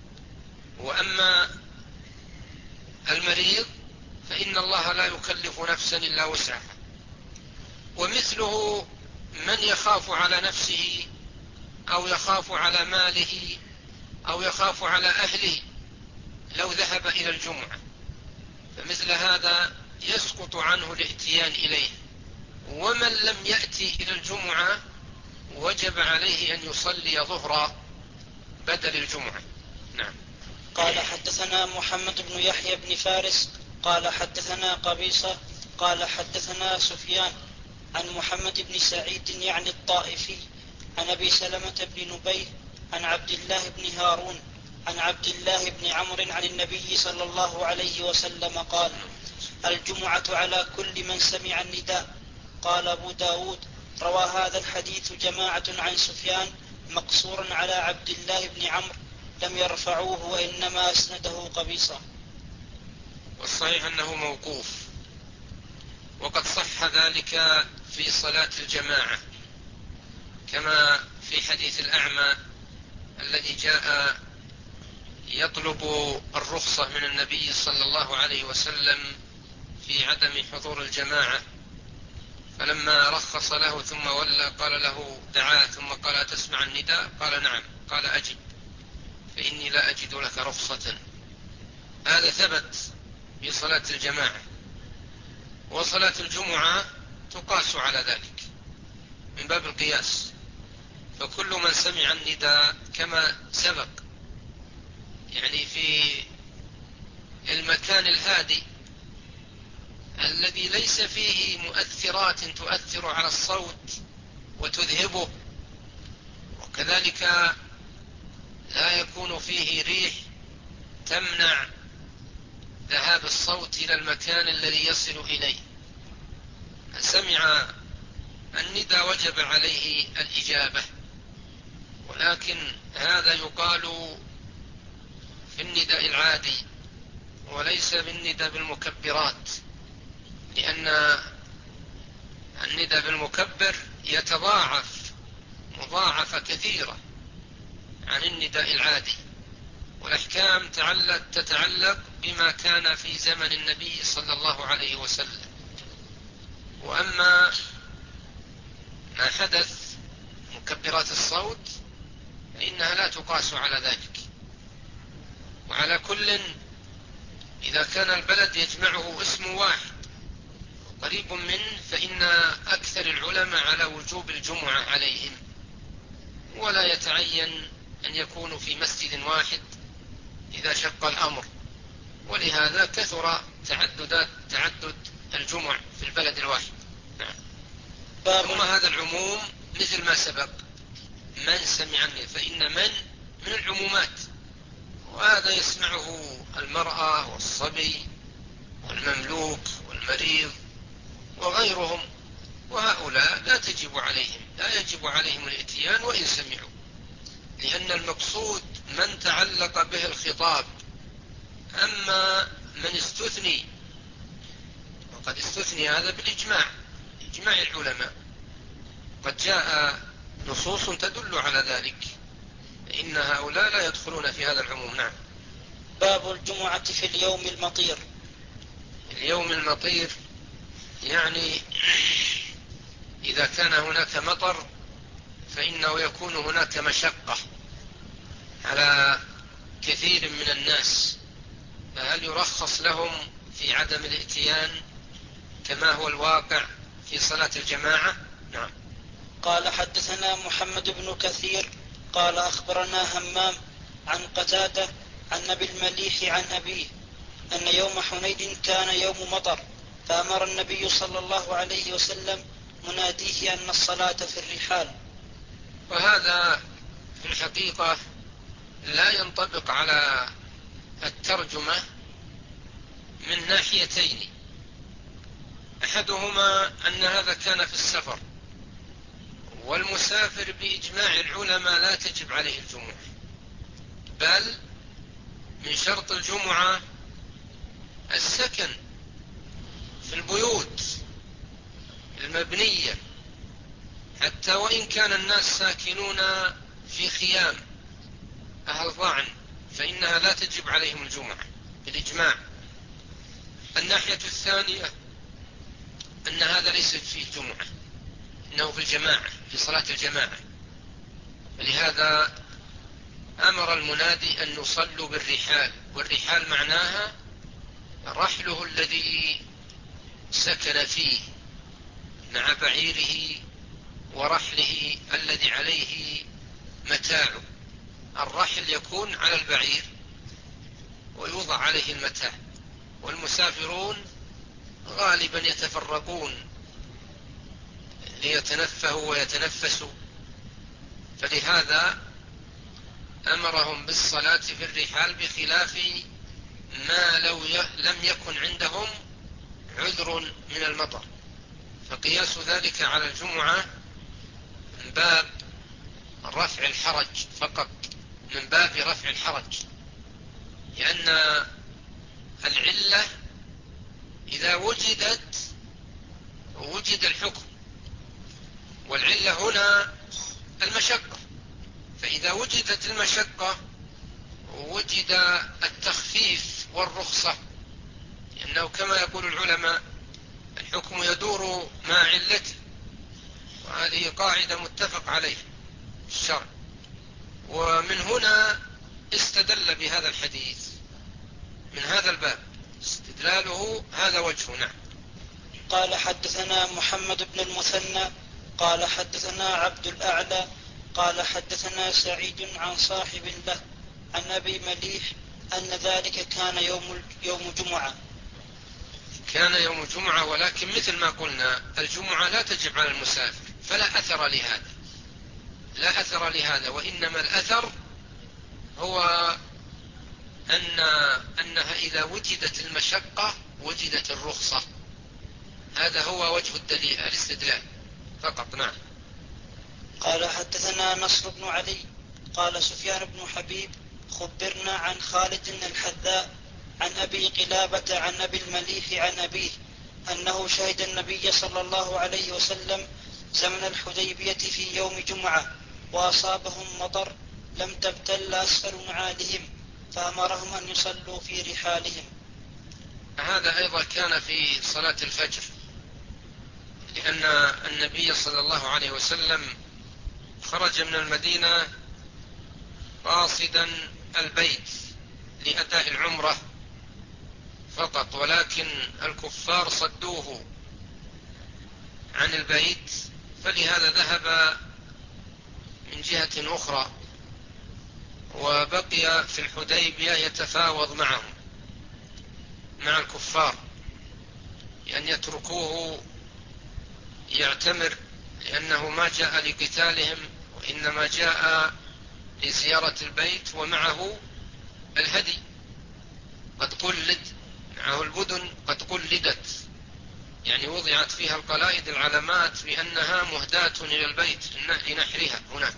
وأما المريض فإن الله لا يكلف نفسا إلا وسعها. ومثله من يخاف على نفسه أو يخاف على ماله أو يخاف على أهله لو ذهب إلى الجمعة، فمثل هذا يسقط عنه الائتيان إليه. ومن لم يأتي إلى الجمعة وجب عليه أن يصلي ظهرا بدل الجمعة. نعم. قال حدثنا محمد بن يحيى بن فارس قال حدثنا قبيصة قال حدثنا سفيان عن محمد بن سعيد يعني الطائفي عن أبي سلمة بن نبيه عن عبد الله بن هارون عن عبد الله بن عمرو عن النبي صلى الله عليه وسلم قال: الجمعة على كل من سمع النداء. قال أبو داود: روى هذا الحديث جماعة عن سفيان مقصورا على عبد الله بن عمرو لم يرفعوه وإنما أسنده قبيصة. والصحيح أنه موقوف، وقد صح ذلك في صلاة الجماعة كما في حديث الأعمى الذي جاء يطلب الرخصة من النبي صلى الله عليه وسلم في عدم حضور الجماعة، فلما رخص له ثم ولى قال له دعاه ثم قال: أتسمع النداء؟ قال: نعم. قال: أجب فإني لا أجد لك رخصة. هذا ثبت في صلاة الجماعة. وصلاة الجمعة تقاس على ذلك من باب القياس، فكل من سمع النداء كما سبق يعني في المكان الهادي الذي ليس فيه مؤثرات تؤثر على الصوت وتذهبه، وكذلك لا يكون فيه ريح تمنع ذهاب الصوت إلى المكان الذي يصل إليه، سمع النداء وجب عليه الإجابة. ولكن هذا يقال في النداء العادي وليس بالنداء بالمكبرات، لأن النداء بالمكبر يتضاعف مضاعفة كثيرة عن النداء العادي، والأحكام تتعلق بما كان في زمن النبي صلى الله عليه وسلم. وأما ما حدث مكبرات الصوت فإنها لا تقاس على ذلك. كل إذا كان البلد يجمعه اسم واحد قريب منه فإن أكثر العلماء على وجوب الجمعة عليهم، ولا يتعين أن يكونوا في مسجد واحد إذا شق الأمر، ولهذا كثر تعددات تعدد الجمع في البلد الواحد. نعم. ثم هذا العموم مثل ما سبق، من سمع منه، فإن من من العمومات، وهذا يسمعه المرأة والصبي والمملوك والمريض وغيرهم، وهؤلاء لا تجب عليهم لا يجب عليهم الاتيان وإن سمعوا، لأن المقصود من تعلق به الخطاب. أما من استثني وقد استثني هذا بالإجماع، إجماع العلماء، قد جاء نصوص تدل على ذلك، إن هؤلاء لا يدخلون في هذا العموم. نعم. باب الجمعة في اليوم المطير. اليوم المطير يعني إذا كان هناك مطر فإنه يكون هناك مشقة على كثير من الناس، فهل يرخص لهم في عدم الاتيان كما هو الواقع في صلاة الجماعة؟ نعم. قال حدثنا محمد بن كثير قال أخبرنا همام عن قتادة عن أبي المليح عن أبيه أن يوم حنين كان يوم مطر، فأمر النبي صلى الله عليه وسلم مناديه أن الصلاة في الرحال. وهذا في الحقيقة لا ينطبق على الترجمة من ناحيتين، أحدهما أن هذا كان في السفر، والمسافر بإجماع العلماء لا تجب عليه الجمعة، بل من شرط الجمعة السكن في البيوت المبنية، حتى وإن كان الناس ساكنون في خيام أهل ضعن فإنها لا تجب عليهم الجمعة بالإجماع. الناحية الثانية أن هذا ليس فيه جمعة، إنه في الجماعة، في صلاة الجماعة، ولهذا أمر المنادي أن يصلوا بالرحال، والرحال معناها رحله الذي سكن فيه مع بعيره ورحله الذي عليه متاعه. الرحل يكون على البعير ويوضع عليه المتاع، والمسافرون غالبا يتفرقون ليتنفهوا ويتنفسوا، فلهذا أمرهم بالصلاة في الرحال، بخلاف ما لو لم يكن عندهم عذر من المطر، فقياس ذلك على الجمعة من باب رفع الحرج فقط، من باب رفع الحرج، لأن العلة إذا وجدت وجد الحكم، والعلة هنا المشقة، فإذا وجدت المشقة وجد التخفيف والرخصة، لأنه كما يقول العلماء الحكم يدور مع علته، وهذه قاعدة متفق عليها في الشرع. ومن هنا استدل بهذا الحديث من هذا الباب، استدلاله هذا وجهه. نعم. قال حدثنا محمد بن المثنى قال حدثنا عبد الأعلى قال حدثنا سعيد عن صاحب له عن أبي مليح أن ذلك كان يوم يوم جمعة. كان يوم جمعة، ولكن مثل ما قلنا الجمعة لا تجب على المسافر، فلا أثر لهذا لا أثر لهذا وإنما الأثر هو أن أنها إذا وجدت المشقة وجدت الرخصة، هذا هو وجه الدليل الاستدلال فقط. نعم. قال حدثنا نصر بن علي قال سفيان بن حبيب خبرنا عن خالد الحذاء عن أبي قلابة عن أبي المليح عن أبيه أنه شهد النبي صلى الله عليه وسلم زمن الحديبية في يوم جمعة، وأصابهم مطر لم تبتل أسفل نعالهم، فأمرهم أن يصلوا في رحالهم. هذا أيضا كان في صلاة الفجر، لأن النبي صلى الله عليه وسلم خرج من المدينة قاصدا البيت لأداء العمرة فقط، ولكن الكفار صدوه عن البيت، فلهذا ذهب من جهة أخرى وبقي في الحديبية يتفاوض معهم مع الكفار لأن يتركوه يعتمر، لأنه ما جاء لقتالهم وإنما جاء لزيارة البيت، ومعه الهدي قد قلد، معه البدن قد قلدت، يعني وضعت فيها القلائد العلامات بأنها مهداة إلى البيت لنحرها هناك.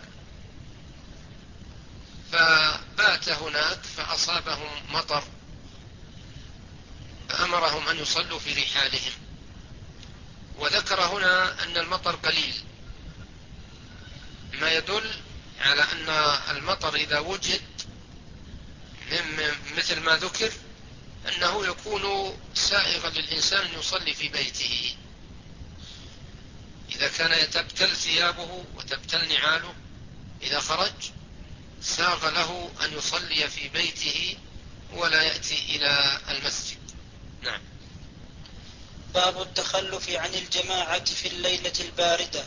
فبات هناك فأصابهم مطر، فأمرهم أن يصلوا في رحالهم. وذكر هنا أن المطر قليل، ما يدل على أن المطر إذا وجد مثل ما ذكر أنه يكون سائغا للإنسان أن يصلي في بيته. إذا كان تبتل ثيابه وتبتل نعاله إذا خرج ساغ له أن يصلي في بيته ولا يأتي إلى المسجد. نعم. باب التخلف عن الجماعة في الليلة الباردة.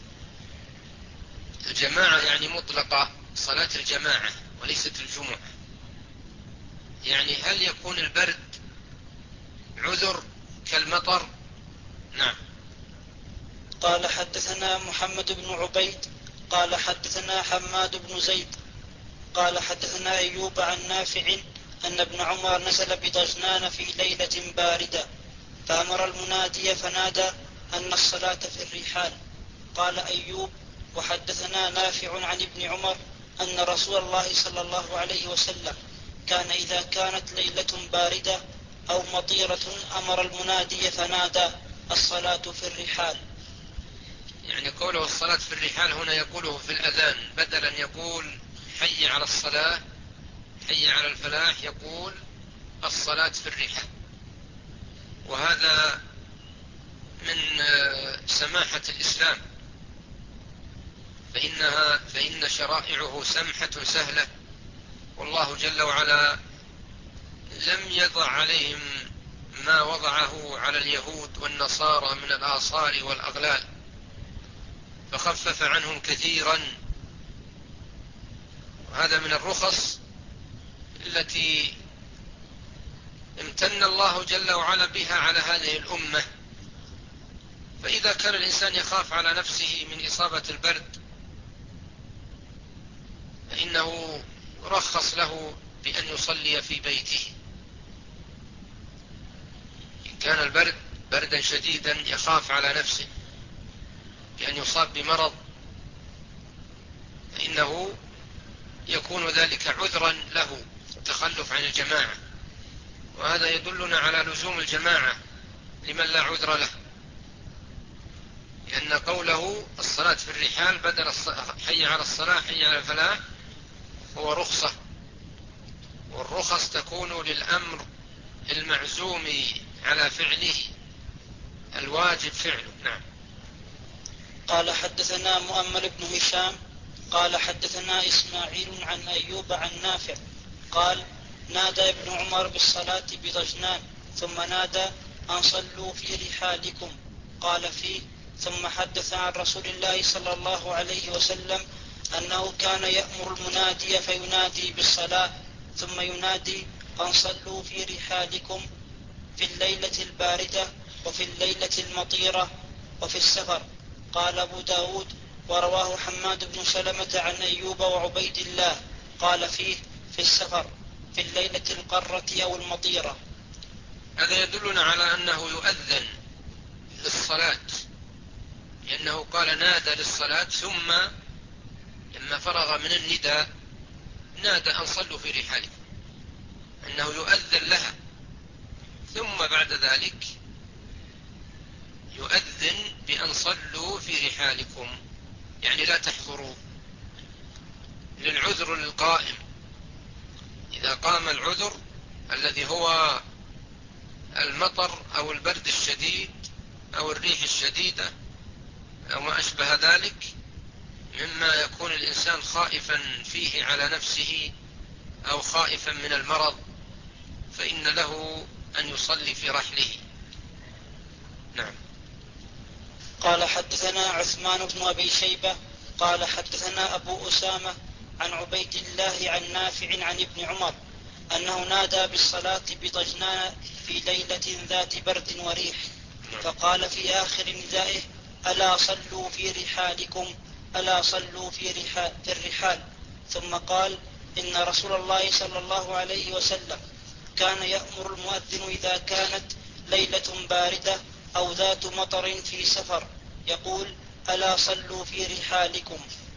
الجماعة يعني مطلقة صلاة الجماعة وليست الجمعة. يعني هل يكون البرد عذر كالمطر؟ نعم. قال حدثنا محمد بن عبيد قال حدثنا حماد بن زيد قال حدثنا أيوب عن نافع أن ابن عمر نزل بضجنان في ليلة باردة فأمر المنادي فنادى أن الصلاة في الرحال. قال أيوب وحدثنا نافع عن ابن عمر أن رسول الله صلى الله عليه وسلم كان إذا كانت ليلة باردة أو مطيرة أمر المنادي فنادى الصلاة في الرحال. يعني قوله الصلاة في الرحال هنا يقوله في الأذان، بدلا يقول حي على الصلاة حي على الفلاح يقول الصلاة في الرحال. وهذا من سماحة الإسلام، فإنها فإن شرائعه سمحة سهلة، والله جل وعلا لم يضع عليهم ما وضعه على اليهود والنصارى من الآصار والأغلال، فخفف عنهم كثيرا. وهذا من الرخص التي امتن الله جل وعلا بها على هذه الأمة. فإذا كان الإنسان يخاف على نفسه من إصابة البرد فإنه رخص له بأن يصلي في بيته. إن كان البرد بردا شديدا يخاف على نفسه بأن يصاب بمرض فإنه يكون ذلك عذرا له التخلف عن الجماعة. وهذا يدلنا على لزوم الجماعة لمن لا عذر له، لأن قوله الصلاة في الرحال بدل حي على الصلاة حي على الفلاح هو رخصة، والرخص تكون للأمر المعزوم على فعله الواجب فعله. نعم. قال حدثنا مؤمل بن هشام قال حدثنا إسماعيل عن أيوب عن نافع قال نادى ابن عمر بالصلاة بضجنان ثم نادى أن صلوا في رحالكم. قال فيه ثم حدث عن رسول الله صلى الله عليه وسلم أنه كان يأمر المنادي فينادي بالصلاة ثم ينادي أن صلوا في رحالكم في الليلة الباردة وفي الليلة المطيرة وفي السفر. قال أبو داود ورواه حماد بن سلمة عن أيوب وعبيد الله قال فيه في السفر في الليلة القرة أو المطيرة. هذا يدلنا على أنه يؤذن للصلاة، لأنه قال نادى للصلاة ثم لما فرغ من النداء نادى أن صلوا في رحالكم، أنه يؤذن لها، ثم بعد ذلك يؤذن بأن صلوا في رحالكم، يعني لا تحضروا للعذر القائم. إذا قام العذر الذي هو المطر أو البرد الشديد أو الريح الشديدة أو ما أشبه ذلك مما يكون الإنسان خائفا فيه على نفسه أو خائفا من المرض فإن له أن يصلي في رحله. نعم. قال حدثنا عثمان بن أبي شيبة قال حدثنا أبو أسامة عن عبيد الله عن نافع عن ابن عمر أنه نادى بالصلاة بطجنان في ليلة ذات برد وريح، فقال في آخر ندائه: ألا صلوا في رحالكم، ألا صلوا في, رحال في الرحال. ثم قال: إن رسول الله صلى الله عليه وسلم كان يأمر المؤذن إذا كانت ليلة باردة أو ذات مطر في سفر يقول: ألا صلوا في رحالكم.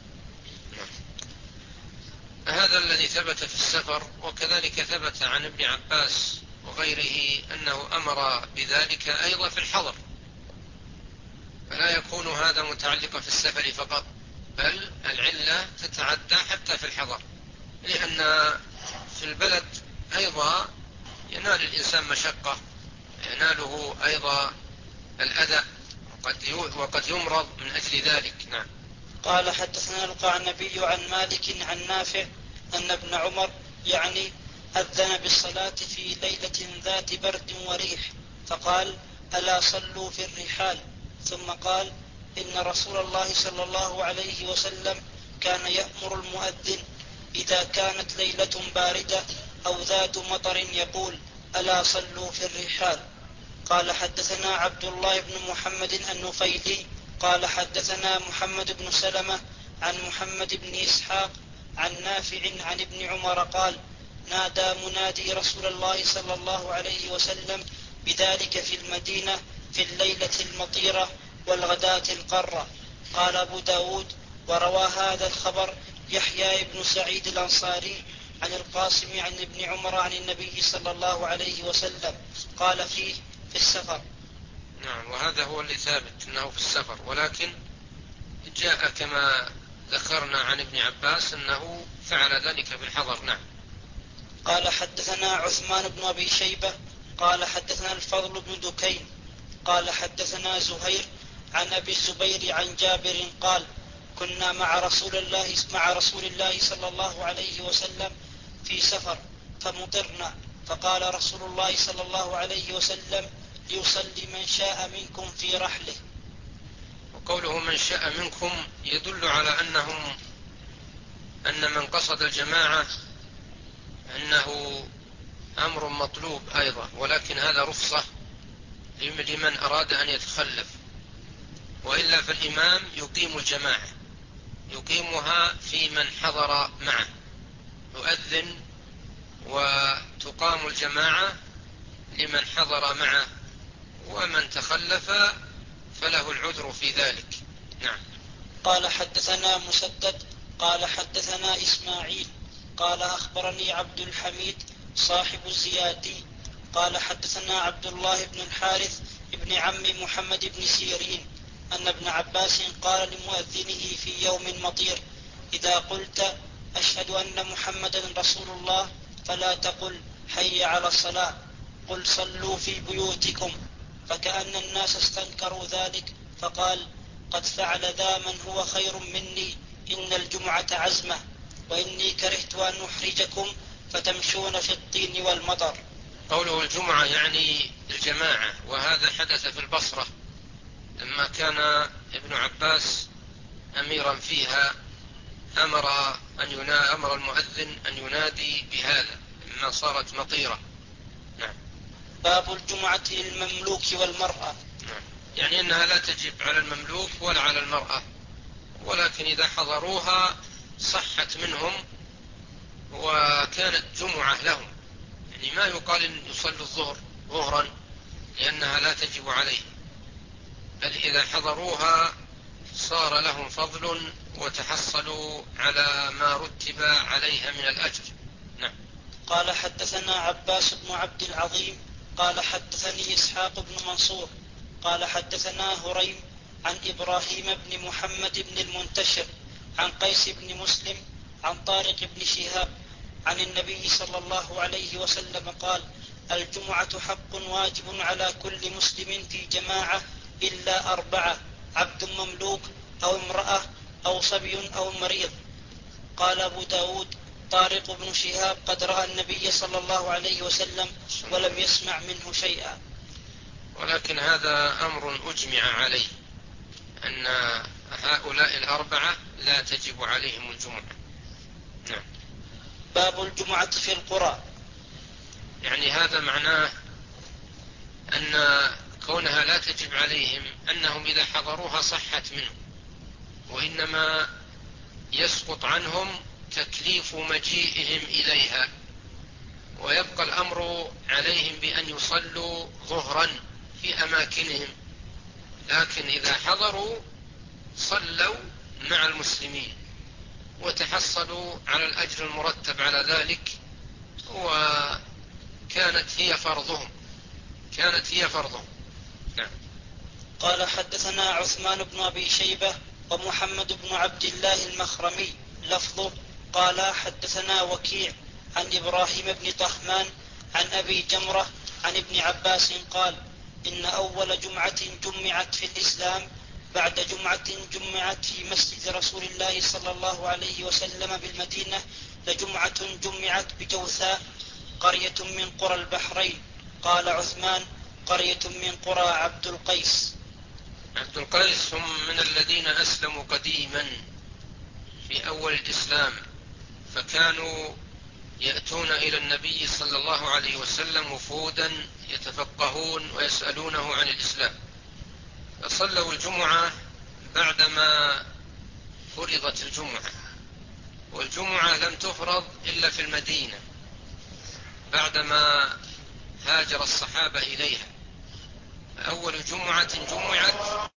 هذا الذي ثبت في السفر، وكذلك ثبت عن ابن عباس وغيره أنه أمر بذلك أيضا في الحضر، فلا يكون هذا متعلقا في السفر فقط، بل العلة تتعدى حتى في الحضر، لأن في البلد أيضا ينال الإنسان مشقة، يناله أيضا الأذى، وقد يمرض من أجل ذلك. نعم. قال حدثنا القعنبي عن مالك عن نافع أن ابن عمر يعني أذن بالصلاة في ليلة ذات برد وريح فقال: ألا صلوا في الرحال. ثم قال: إن رسول الله صلى الله عليه وسلم كان يأمر المؤذن إذا كانت ليلة باردة أو ذات مطر يقول: ألا صلوا في الرحال. قال حدثنا عبد الله بن محمد النفيلي قال حدثنا محمد بن سلمة عن محمد بن إسحاق عن نافع عن ابن عمر قال: نادى منادي رسول الله صلى الله عليه وسلم بذلك في المدينة في الليلة المطيرة والغداة القرة. قال أبو داود: وروى هذا الخبر يحيى بن سعيد الأنصاري عن القاسم عن ابن عمر عن النبي صلى الله عليه وسلم قال فيه: في السفر. نعم، وهذا هو اللي ثابت أنه في السفر، ولكن جاء كما ذكرنا عن ابن عباس أنه فعل ذلك في الحضر. نعم. قال حدثنا عثمان بن أبي شيبة قال حدثنا الفضل بن دكين قال حدثنا زهير عن أبي الزبير عن جابر قال: كنا مع رسول الله مع رسول الله صلى الله عليه وسلم في سفر فمطرنا، فقال رسول الله صلى الله عليه وسلم: ليصلي من شاء منكم في رحله. وقوله من شاء منكم يدل على أنهم أن من قصد الجماعة أنه أمر مطلوب أيضا، ولكن هذا رخصة لمن أراد أن يتخلف، وإلا فالإمام يقيم الجماعة، يقيمها في من حضر معه، يؤذن وتقام الجماعة لمن حضر معه، ومن تخلف فله العذر في ذلك. نعم. قال حدثنا مسدد قال حدثنا إسماعيل قال أخبرني عبد الحميد صاحب الزيادي قال حدثنا عبد الله بن الحارث ابن عم محمد بن سيرين أن ابن عباس قال لمؤذنه في يوم مطير: إذا قلت أشهد أن محمدا رسول الله فلا تقل حي على الصلاة، قل صلوا في بيوتكم. فكأن الناس استنكروا ذلك فقال: قد فعل ذا من هو خير مني، إن الجمعة عزمة، وإني كرهت أن أحرجكم فتمشون في الطين والمطر. قوله الجمعة يعني الجماعة، وهذا حدث في البصرة لما كان ابن عباس أميرا فيها، أمر, أن ينا أمر المؤذن أن ينادي بهذا لما صارت مطيرة. نعم. باب الجمعة للمملوك والمرأة. نعم. يعني أنها لا تجب على المملوك ولا على المرأة، ولكن إذا حضروها صحت منهم وكانت جمعة لهم، يعني ما يقال إن يصلوا الظهر ظهرا لأنها لا تجب عليه، بل إذا حضروها صار لهم فضل وتحصلوا على ما رتب عليها من الأجر. نعم. قال حدثنا عباس بن عبد العظيم قال حدثني إسحاق بن منصور قال حدثنا هريم عن إبراهيم بن محمد بن المنتشر عن قيس بن مسلم عن طارق بن شهاب عن النبي صلى الله عليه وسلم قال: الجمعة حق واجب على كل مسلم في جماعة إلا أربعة: عبد مملوك أو امرأة أو صبي أو مريض. قال أبو داود: طارق بن شهاب قد رأى النبي صلى الله عليه وسلم ولم يسمع منه شيئا. ولكن هذا أمر أجمع عليه، أن هؤلاء الأربعة لا تجب عليهم الجمعة. نعم. باب الجمعة في القرى. يعني هذا معناه أن كونها لا تجب عليهم أنهم إذا حضروها صحت منهم، وإنما يسقط عنهم تكليف مجيئهم إليها، ويبقى الأمر عليهم بأن يصلوا ظهرا في أماكنهم، لكن إذا حضروا صلوا مع المسلمين وتحصلوا على الأجر المرتب على ذلك، وكانت هي فرضهم كانت هي فرضهم. نعم. قال حدثنا عثمان بن أبي شيبة ومحمد بن عبد الله المخرمي لفظه قال حدثنا وكيع عن إبراهيم بن طهمان عن أبي جمرة عن ابن عباس قال إن أول جمعة جمعت في الإسلام بعد جمعة جمعت في مسجد رسول الله صلى الله عليه وسلم بالمدينة لجمعة جمعت بجوثاء قرية من قرى البحرين. قال عثمان قرية من قرى عبد القيس. عبد القيس هم من الذين أسلموا قديما في أول الإسلام، فكانوا يأتون إلى النبي صلى الله عليه وسلم وفودا يتفقهون ويسألونه عن الإسلام، فصلوا الجمعة بعدما فرضت الجمعة، والجمعة لم تفرض إلا في المدينة بعدما هاجر الصحابة إليها. أول جمعة جمعت